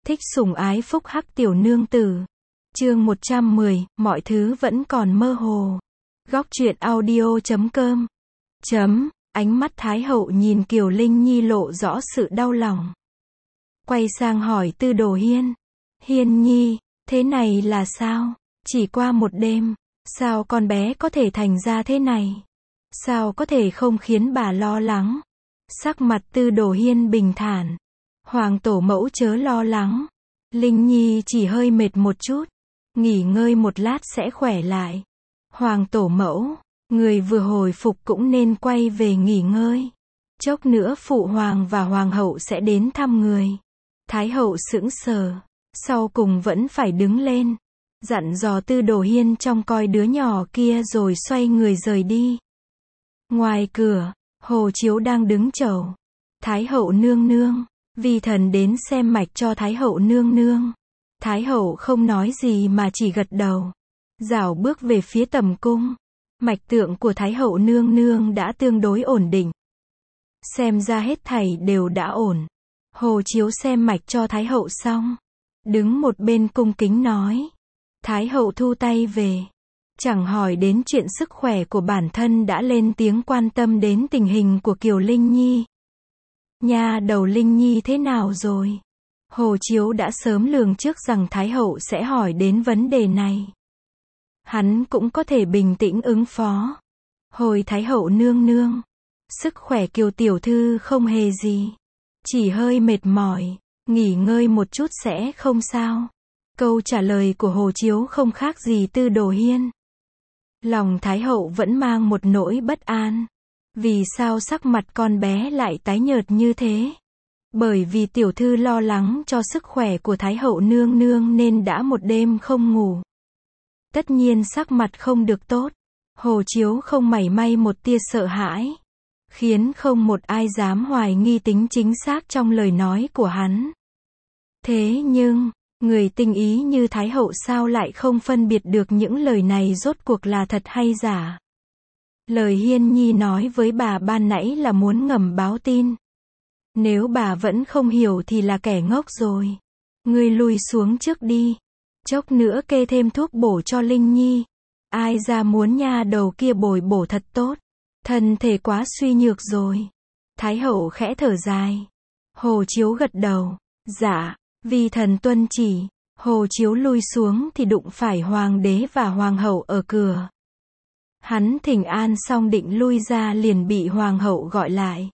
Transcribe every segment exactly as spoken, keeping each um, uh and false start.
Thích sủng ái phúc hắc tiểu nương tử. Chương một trăm mười, mọi thứ vẫn còn mơ hồ. Góc truyện audio chấm com. Chấm, ánh mắt Thái hậu nhìn Kiều Linh Nhi lộ rõ sự đau lòng. Quay sang hỏi Tư Đồ Hiên. Hiên Nhi, thế này là sao? Chỉ qua một đêm, sao con bé có thể thành ra thế này? Sao có thể không khiến bà lo lắng? Sắc mặt Tư Đồ Hiên bình thản. Hoàng tổ mẫu chớ lo lắng. Linh Nhi chỉ hơi mệt một chút. Nghỉ ngơi một lát sẽ khỏe lại. Hoàng tổ mẫu, người vừa hồi phục cũng nên quay về nghỉ ngơi. Chốc nữa phụ hoàng và hoàng hậu sẽ đến thăm người. Thái hậu sững sờ. Sau cùng vẫn phải đứng lên. Dặn dò Tư Đồ Hiên trông coi đứa nhỏ kia rồi xoay người rời đi. Ngoài cửa, Hồ Chiếu đang đứng chầu. Thái hậu nương nương. Vi thần đến xem mạch cho Thái hậu nương nương. Thái hậu không nói gì mà chỉ gật đầu. Rảo bước về phía tầm cung. Mạch tượng của Thái hậu nương nương đã tương đối ổn định. Xem ra hết thảy đều đã ổn. Hồ Chiếu xem mạch cho Thái hậu xong. Đứng một bên cung kính nói. Thái hậu thu tay về. Chẳng hỏi đến chuyện sức khỏe của bản thân đã lên tiếng quan tâm đến tình hình của Kiều Linh Nhi. Nha đầu Linh Nhi thế nào rồi? Hồ Chiếu đã sớm lường trước rằng Thái hậu sẽ hỏi đến vấn đề này. Hắn cũng có thể bình tĩnh ứng phó. Hồi Thái hậu nương nương. Sức khỏe Kiều tiểu thư không hề gì. Chỉ hơi mệt mỏi. Nghỉ ngơi một chút sẽ không sao. Câu trả lời của Hồ Chiếu không khác gì Tư Đồ Hiên. Lòng Thái hậu vẫn mang một nỗi bất an. Vì sao sắc mặt con bé lại tái nhợt như thế? Bởi vì tiểu thư lo lắng cho sức khỏe của Thái hậu nương nương nên đã một đêm không ngủ. Tất nhiên sắc mặt không được tốt. Hồ Chiếu không mảy may một tia sợ hãi. Khiến không một ai dám hoài nghi tính chính xác trong lời nói của hắn. Thế nhưng, người tinh ý như Thái hậu sao lại không phân biệt được những lời này rốt cuộc là thật hay giả? Lời Hiên Nhi nói với bà ban nãy là muốn ngầm báo tin. Nếu bà vẫn không hiểu thì là kẻ ngốc rồi. Ngươi lui xuống trước đi. Chốc nữa kê thêm thuốc bổ cho Linh Nhi. Ai ra muốn nha đầu kia bồi bổ thật tốt. Thân thể quá suy nhược rồi. Thái hậu khẽ thở dài. Hồ Chiếu gật đầu. Dạ, vì thần tuân chỉ. Hồ Chiếu lui xuống thì đụng phải hoàng đế và hoàng hậu ở cửa. Hắn thỉnh an xong định lui ra liền bị hoàng hậu gọi lại.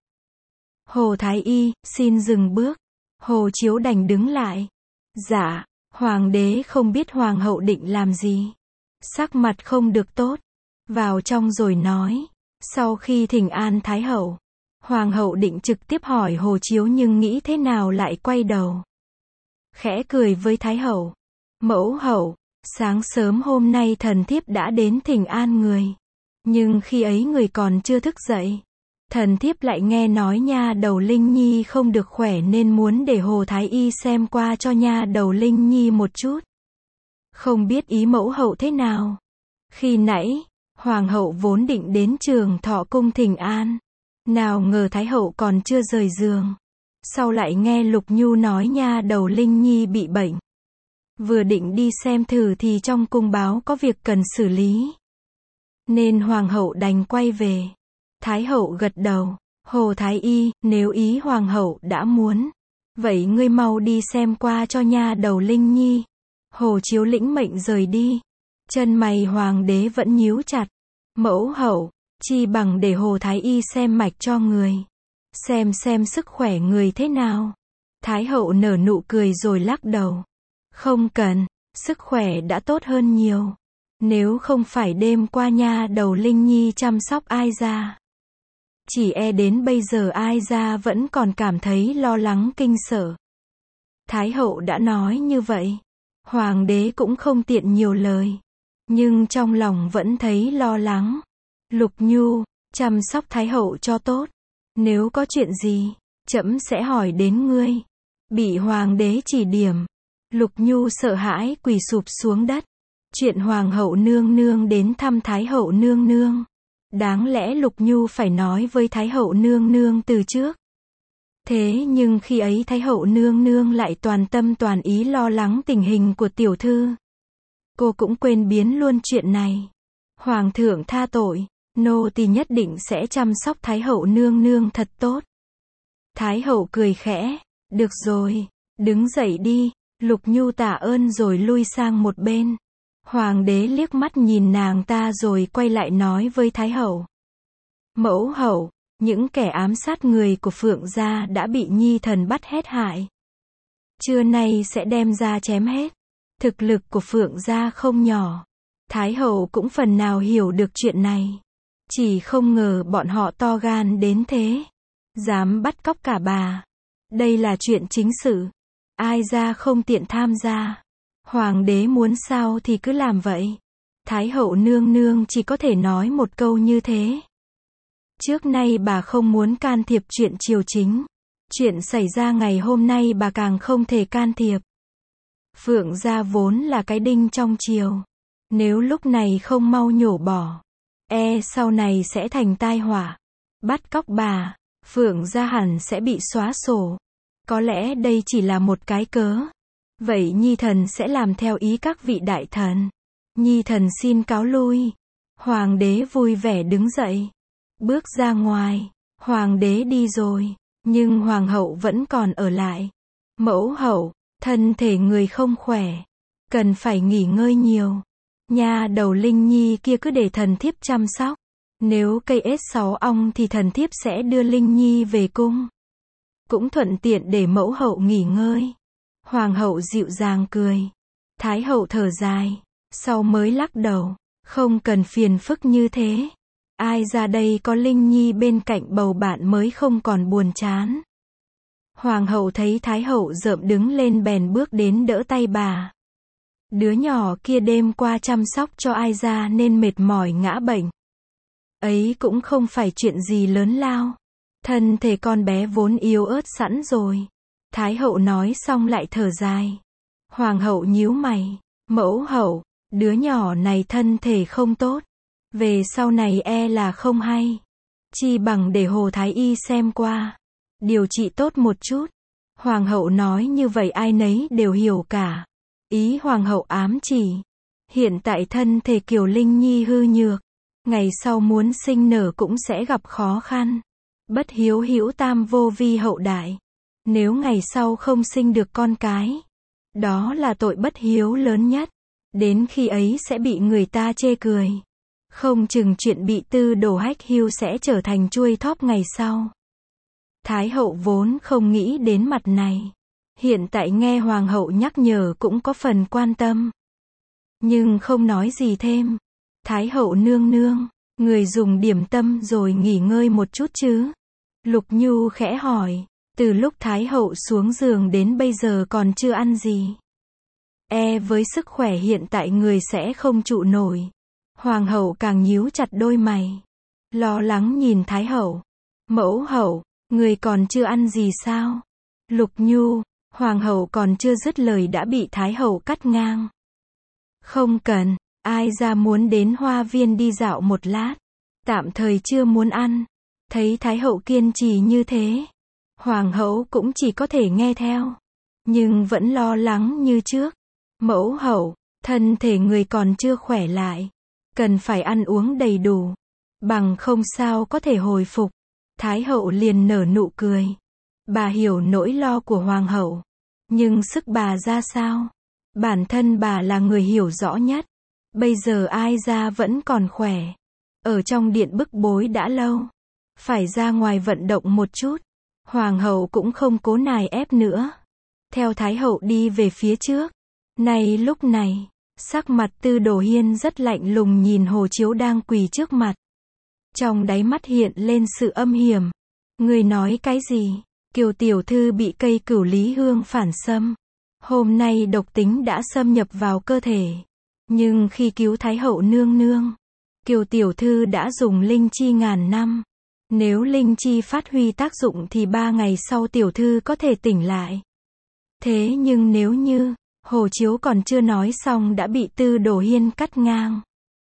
Hồ Thái Y, xin dừng bước. Hồ Chiếu đành đứng lại. Dạ, hoàng đế không biết hoàng hậu định làm gì. Sắc mặt không được tốt. Vào trong rồi nói. Sau khi thỉnh an Thái hậu, hoàng hậu định trực tiếp hỏi Hồ Chiếu nhưng nghĩ thế nào lại quay đầu. Khẽ cười với Thái hậu. Mẫu hậu, sáng sớm hôm nay thần thiếp đã đến thỉnh an người. Nhưng khi ấy người còn chưa thức dậy. Thần thiếp lại nghe nói nha đầu Linh Nhi không được khỏe nên muốn để Hồ Thái Y xem qua cho nha đầu Linh Nhi một chút. Không biết ý mẫu hậu thế nào. Khi nãy, hoàng hậu vốn định đến Trường Thọ cung thỉnh an. Nào ngờ Thái hậu còn chưa rời giường. Sau lại nghe Lục Nhu nói nha đầu Linh Nhi bị bệnh. Vừa định đi xem thử thì trong cung báo có việc cần xử lý. Nên hoàng hậu đành quay về. Thái hậu gật đầu. Hồ Thái Y, nếu ý hoàng hậu đã muốn. Vậy ngươi mau đi xem qua cho nha đầu Linh Nhi. Hồ Chiếu lĩnh mệnh rời đi. Chân mày hoàng đế vẫn nhíu chặt. Mẫu hậu, chi bằng để Hồ Thái Y xem mạch cho người. Xem xem sức khỏe người thế nào. Thái hậu nở nụ cười rồi lắc đầu. Không cần, sức khỏe đã tốt hơn nhiều. Nếu không phải đêm qua nha đầu Linh Nhi chăm sóc ai ra. Chỉ e đến bây giờ ai ra vẫn còn cảm thấy lo lắng kinh sợ. Thái hậu đã nói như vậy. Hoàng đế cũng không tiện nhiều lời. Nhưng trong lòng vẫn thấy lo lắng. Lục Nhu, chăm sóc Thái hậu cho tốt. Nếu có chuyện gì, trẫm sẽ hỏi đến ngươi. Bị hoàng đế chỉ điểm. Lục Nhu sợ hãi quỳ sụp xuống đất. Chuyện hoàng hậu nương nương đến thăm Thái hậu nương nương. Đáng lẽ Lục Nhu phải nói với Thái hậu nương nương từ trước. Thế nhưng khi ấy Thái hậu nương nương lại toàn tâm toàn ý lo lắng tình hình của tiểu thư. Cô cũng quên biến luôn chuyện này. Hoàng thượng tha tội, nô tỳ nhất định sẽ chăm sóc Thái hậu nương nương thật tốt. Thái hậu cười khẽ, được rồi, đứng dậy đi. Lục Nhu tạ ơn rồi lui sang một bên. Hoàng đế liếc mắt nhìn nàng ta rồi quay lại nói với Thái hậu. Mẫu hậu, những kẻ ám sát người của Phượng gia đã bị nhi thần bắt hết hại. Trưa nay sẽ đem ra chém hết. Thực lực của Phượng gia không nhỏ. Thái hậu cũng phần nào hiểu được chuyện này. Chỉ không ngờ bọn họ to gan đến thế. Dám bắt cóc cả bà. Đây là chuyện chính sự. Ai ra không tiện tham gia. Hoàng đế muốn sao thì cứ làm vậy. Thái hậu nương nương chỉ có thể nói một câu như thế. Trước nay bà không muốn can thiệp chuyện triều chính. Chuyện xảy ra ngày hôm nay bà càng không thể can thiệp. Phượng gia vốn là cái đinh trong triều. Nếu lúc này không mau nhổ bỏ, e sau này sẽ thành tai họa. Bắt cóc bà, Phượng gia hẳn sẽ bị xóa sổ. Có lẽ đây chỉ là một cái cớ. Vậy nhi thần sẽ làm theo ý các vị đại thần. Nhi thần xin cáo lui. Hoàng đế vui vẻ đứng dậy. Bước ra ngoài. Hoàng đế đi rồi. Nhưng hoàng hậu vẫn còn ở lại. Mẫu hậu, thân thể người không khỏe. Cần phải nghỉ ngơi nhiều. Nha đầu Linh Nhi kia cứ để thần thiếp chăm sóc. Nếu cây ết sáu ong thì thần thiếp sẽ đưa Linh Nhi về cung. Cũng thuận tiện để mẫu hậu nghỉ ngơi. Hoàng hậu dịu dàng cười. Thái hậu thở dài. Sau mới lắc đầu. Không cần phiền phức như thế. Ai ra đây có Linh Nhi bên cạnh bầu bạn mới không còn buồn chán. Hoàng hậu thấy Thái hậu rợm đứng lên bèn bước đến đỡ tay bà. Đứa nhỏ kia đêm qua chăm sóc cho ai ra nên mệt mỏi ngã bệnh. Ấy cũng không phải chuyện gì lớn lao. Thân thể con bé vốn yếu ớt sẵn rồi. Thái hậu nói xong lại thở dài. Hoàng hậu nhíu mày. Mẫu hậu, đứa nhỏ này thân thể không tốt. Về sau này e là không hay. Chi bằng để Hồ Thái Y xem qua. Điều trị tốt một chút. Hoàng hậu nói như vậy ai nấy đều hiểu cả. Ý hoàng hậu ám chỉ. Hiện tại thân thể Kiều Linh Nhi hư nhược. Ngày sau muốn sinh nở cũng sẽ gặp khó khăn. Bất hiếu hữu tam vô vi hậu đại. Nếu ngày sau không sinh được con cái. Đó là tội bất hiếu lớn nhất. Đến khi ấy sẽ bị người ta chê cười. Không chừng chuyện bị tư đồ hách hưu sẽ trở thành chuôi thóp ngày sau. Thái hậu vốn không nghĩ đến mặt này. Hiện tại nghe hoàng hậu nhắc nhở cũng có phần quan tâm. Nhưng không nói gì thêm. Thái hậu nương nương, người dùng điểm tâm rồi nghỉ ngơi một chút chứ? Lục Nhu khẽ hỏi. Từ lúc Thái hậu xuống giường đến bây giờ còn chưa ăn gì. E với sức khỏe hiện tại người sẽ không trụ nổi. Hoàng hậu càng nhíu chặt đôi mày. Lo lắng nhìn Thái hậu. Mẫu hậu, người còn chưa ăn gì sao? Lục Nhu, hoàng hậu còn chưa dứt lời đã bị Thái hậu cắt ngang. Không cần, ai ra muốn đến hoa viên đi dạo một lát. Tạm thời chưa muốn ăn. Thấy Thái hậu kiên trì như thế. Hoàng hậu cũng chỉ có thể nghe theo. Nhưng vẫn lo lắng như trước. Mẫu hậu, thân thể người còn chưa khỏe lại. Cần phải ăn uống đầy đủ. Bằng không sao có thể hồi phục. Thái hậu liền nở nụ cười. Bà hiểu nỗi lo của hoàng hậu. Nhưng sức bà ra sao? Bản thân bà là người hiểu rõ nhất. Bây giờ ai ra vẫn còn khỏe. Ở trong điện bức bối đã lâu. Phải ra ngoài vận động một chút. Hoàng hậu cũng không cố nài ép nữa. Theo Thái hậu đi về phía trước. Này lúc này, sắc mặt Tư Đồ Hiên rất lạnh lùng nhìn Hồ Chiếu đang quỳ trước mặt. Trong đáy mắt hiện lên sự âm hiểm. Người nói cái gì? Kiều tiểu thư bị cây cửu lý hương phản xâm. Hôm nay độc tính đã xâm nhập vào cơ thể. Nhưng khi cứu Thái hậu nương nương, Kiều tiểu thư đã dùng linh chi ngàn năm. Nếu linh chi phát huy tác dụng thì ba ngày sau tiểu thư có thể tỉnh lại. Thế nhưng nếu như, Hồ Chiếu còn chưa nói xong đã bị Tư Đồ Hiên cắt ngang.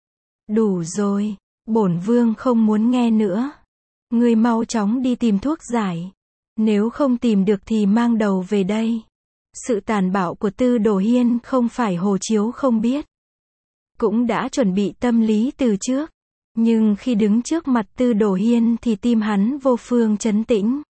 Đủ rồi, bổn vương không muốn nghe nữa. Ngươi mau chóng đi tìm thuốc giải. Nếu không tìm được thì mang đầu về đây. Sự tàn bạo của Tư Đồ Hiên không phải Hồ Chiếu không biết. Cũng đã chuẩn bị tâm lý từ trước. Nhưng khi đứng trước mặt Tư Đồ Hiên thì tim hắn vô phương trấn tĩnh.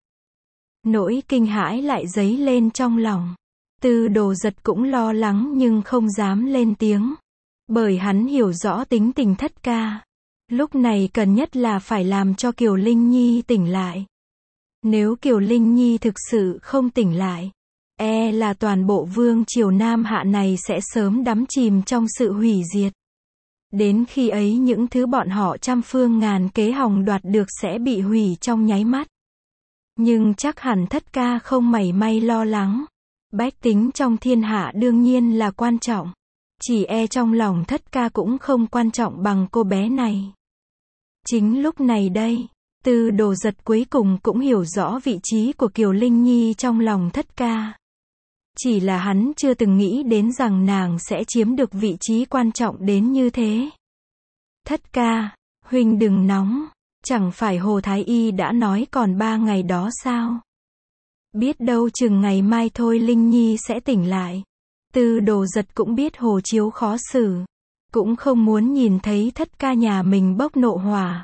Nỗi kinh hãi lại dấy lên trong lòng. Tư Đồ Giật cũng lo lắng nhưng không dám lên tiếng. Bởi hắn hiểu rõ tính tình thất ca. Lúc này cần nhất là phải làm cho Kiều Linh Nhi tỉnh lại. Nếu Kiều Linh Nhi thực sự không tỉnh lại, e là toàn bộ vương triều Nam Hạ này sẽ sớm đắm chìm trong sự hủy diệt. Đến khi ấy những thứ bọn họ trăm phương ngàn kế hòng đoạt được sẽ bị hủy trong nháy mắt. Nhưng chắc hẳn thất ca không mảy may lo lắng. Bách tính trong thiên hạ đương nhiên là quan trọng. Chỉ e trong lòng thất ca cũng không quan trọng bằng cô bé này. Chính lúc này đây, Tư Đồ Giật cuối cùng cũng hiểu rõ vị trí của Kiều Linh Nhi trong lòng thất ca. Chỉ là hắn chưa từng nghĩ đến rằng nàng sẽ chiếm được vị trí quan trọng đến như thế. Thất ca, huynh đừng nóng, chẳng phải Hồ Thái Y đã nói còn ba ngày đó sao? Biết đâu chừng ngày mai thôi Linh Nhi sẽ tỉnh lại. Tư Đồ Giật cũng biết Hồ Chiếu khó xử, cũng không muốn nhìn thấy thất ca nhà mình bốc nộ hỏa.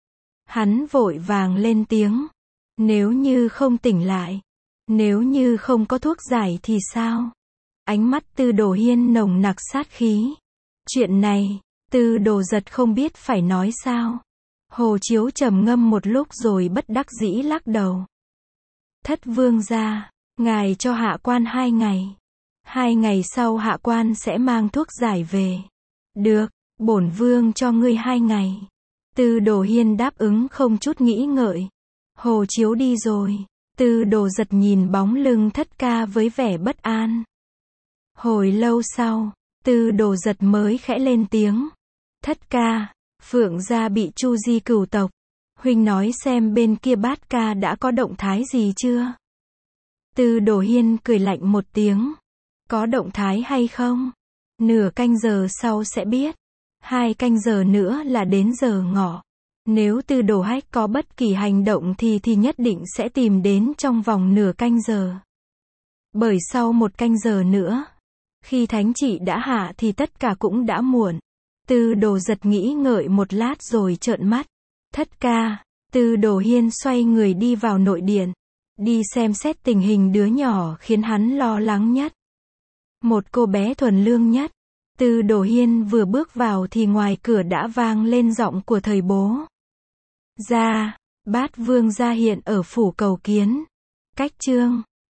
Hắn vội vàng lên tiếng. Nếu như không tỉnh lại, nếu như không có thuốc giải thì sao? Ánh mắt Tư Đồ Hiên nồng nặc sát khí. Chuyện này, Tư Đồ Giật không biết phải nói sao. Hồ Chiếu trầm ngâm một lúc rồi bất đắc dĩ lắc đầu. Thất vương gia, ngài cho hạ quan hai ngày. Hai ngày sau hạ quan sẽ mang thuốc giải về. Được, bổn vương cho ngươi hai ngày. Tư Đồ Hiên đáp ứng không chút nghĩ ngợi. Hồ Chiếu đi rồi. Tư Đồ Giật nhìn bóng lưng thất ca với vẻ bất an. Hồi lâu sau, Tư Đồ Giật mới khẽ lên tiếng. Thất ca, Phượng gia bị Chu Di cửu tộc. Huynh nói xem bên kia Bát ca đã có động thái gì chưa? Tư Đồ Hiên cười lạnh một tiếng. Có động thái hay không? Nửa canh giờ sau sẽ biết. Hai canh giờ nữa là đến giờ ngọ. Nếu Tư Đồ Hách có bất kỳ hành động thì thì nhất định sẽ tìm đến trong vòng nửa canh giờ. Bởi sau một canh giờ nữa, khi thánh chỉ đã hạ thì tất cả cũng đã muộn. Tư Đồ Giật nghĩ ngợi một lát rồi trợn mắt. Thất ca, Tư Đồ Hiên xoay người đi vào nội điện. Đi xem xét tình hình đứa nhỏ khiến hắn lo lắng nhất. Một cô bé thuần lương nhất. Tư Đồ Hiên vừa bước vào thì ngoài cửa đã vang lên giọng của thời bố. Ra, Bát vương gia hiện ở phủ cầu kiến. Cách chương